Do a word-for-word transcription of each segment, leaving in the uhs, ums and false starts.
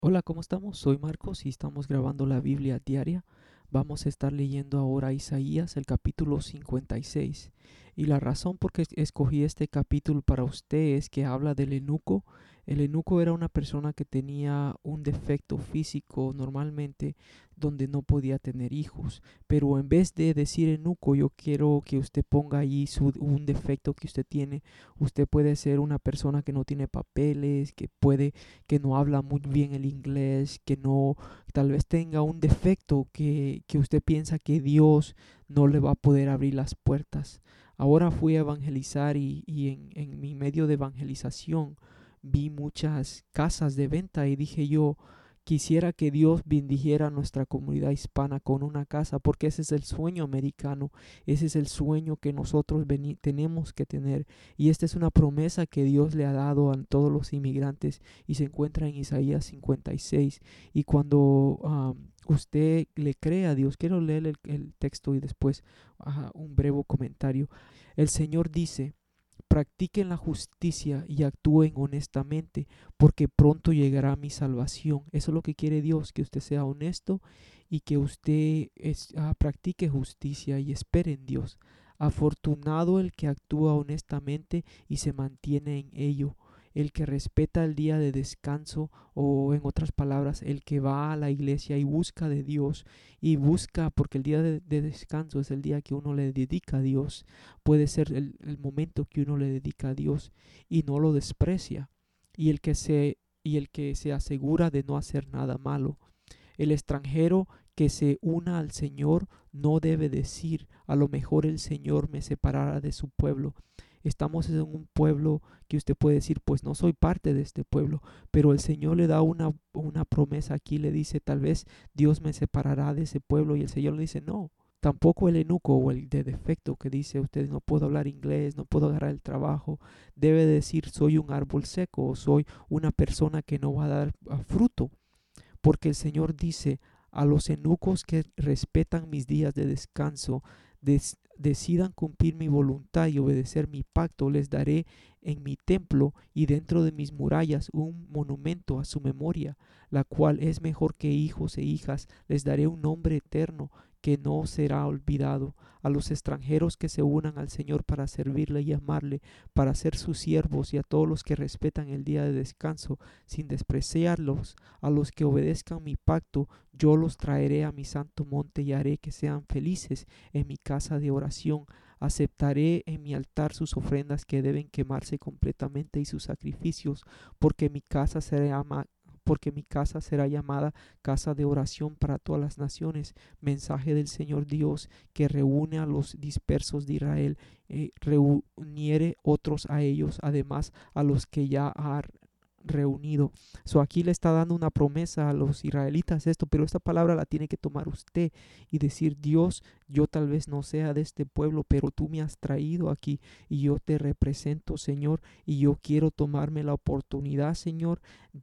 Hola, ¿cómo estamos? Soy Marcos y estamos grabando la Biblia diaria. Vamos a estar leyendo ahora Isaías, el capítulo cincuenta y seis. Y la razón por qué escogí este capítulo para usted es que habla del eunuco. El eunuco era una persona que tenía un defecto físico normalmente donde no podía tener hijos. Pero en vez de decir eunuco, yo quiero que usted ponga ahí su, un defecto que usted tiene. Usted puede ser una persona que no tiene papeles, que puede que no habla muy bien el inglés, que no, tal vez tenga un defecto que, que usted piensa que Dios no le va a poder abrir las puertas. Ahora fui a evangelizar y, y en, en mi medio de evangelización vi muchas casas de venta y dije yo, quisiera que Dios bendijera a nuestra comunidad hispana con una casa, porque ese es el sueño americano, ese es el sueño que nosotros tenemos que tener. Y esta es una promesa que Dios le ha dado a todos los inmigrantes y se encuentra en Isaías cincuenta y seis. Y cuando um, usted le cree a Dios, quiero leer el, el texto y después uh, un breve comentario. El Señor dice: practiquen la justicia y actúen honestamente, porque pronto llegará mi salvación. Eso es lo que quiere Dios, que usted sea honesto y que usted es, ah, practique justicia y espere en Dios. Afortunado el que actúa honestamente y se mantiene en ello, el que respeta el día de descanso, o en otras palabras, el que va a la iglesia y busca de Dios y busca, porque el día de, de descanso es el día que uno le dedica a Dios, puede ser el, el momento que uno le dedica a Dios y no lo desprecia, y el que se y el que se asegura de no hacer nada malo. El extranjero que se una al Señor no debe decir: a lo mejor el Señor me separará de su pueblo. Estamos en un pueblo que usted puede decir, pues no soy parte de este pueblo, pero el Señor le da una, una promesa aquí, le dice, tal vez Dios me separará de ese pueblo, y el Señor le dice, no. Tampoco el eunuco o el de defecto que dice: usted no puedo hablar inglés, no puedo agarrar el trabajo, debe decir: soy un árbol seco, o soy una persona que no va a dar uh, fruto. Porque el Señor dice: a los eunucos que respetan mis días de descanso, des decidan cumplir mi voluntad y obedecer mi pacto, les daré en mi templo y dentro de mis murallas un monumento a su memoria, la cual es mejor que hijos e hijas. Les daré un nombre eterno que no será olvidado. A los extranjeros que se unan al Señor para servirle y amarle, para ser sus siervos, y a todos los que respetan el día de descanso sin despreciarlos, a los que obedezcan mi pacto, yo los traeré a mi santo monte y haré que sean felices en mi casa de oración. Aceptaré en mi altar sus ofrendas que deben quemarse completamente y sus sacrificios, porque mi casa será ama- porque mi casa será llamada casa de oración para todas las naciones. Mensaje del Señor Dios, que reúne a los dispersos de Israel, eh, reuniere otros a ellos, además a los que ya ha reunido. So aquí le está dando una promesa a los israelitas esto, pero esta palabra la tiene que tomar usted y decir: Dios, yo tal vez no sea de este pueblo, pero tú me has traído aquí y yo te represento, Señor, y yo quiero tomarme la oportunidad, Señor,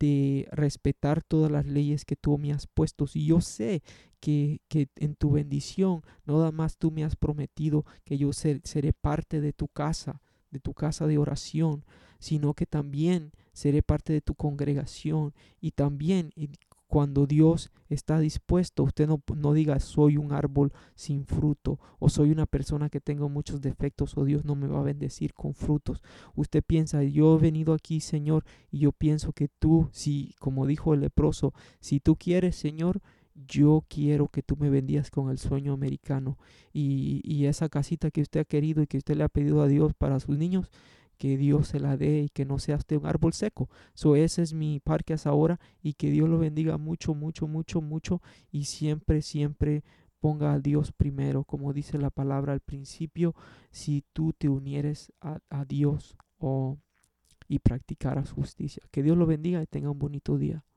de respetar todas las leyes que tú me has puesto. Y yo sé que, que en tu bendición, no nada más tú me has prometido que yo ser, seré parte de tu casa, de tu casa de oración, sino que también seré parte de tu congregación. Y también, y cuando Dios está dispuesto, usted no, no diga: soy un árbol sin fruto, o soy una persona que tengo muchos defectos, o Dios no me va a bendecir con frutos. Usted piensa: yo he venido aquí, Señor, y yo pienso que tú, si, como dijo el leproso, si tú quieres, Señor, yo quiero que tú me bendigas con el sueño americano, y, y esa casita que usted ha querido y que usted le ha pedido a Dios para sus niños, que Dios se la dé y que no sea usted un árbol seco. So, ese es mi podcast ahora, y que Dios lo bendiga mucho, mucho, mucho, mucho, y siempre, siempre ponga a Dios primero, como dice la palabra al principio: si tú te unieres a, a Dios, oh, y practicaras justicia. Que Dios lo bendiga y tenga un bonito día.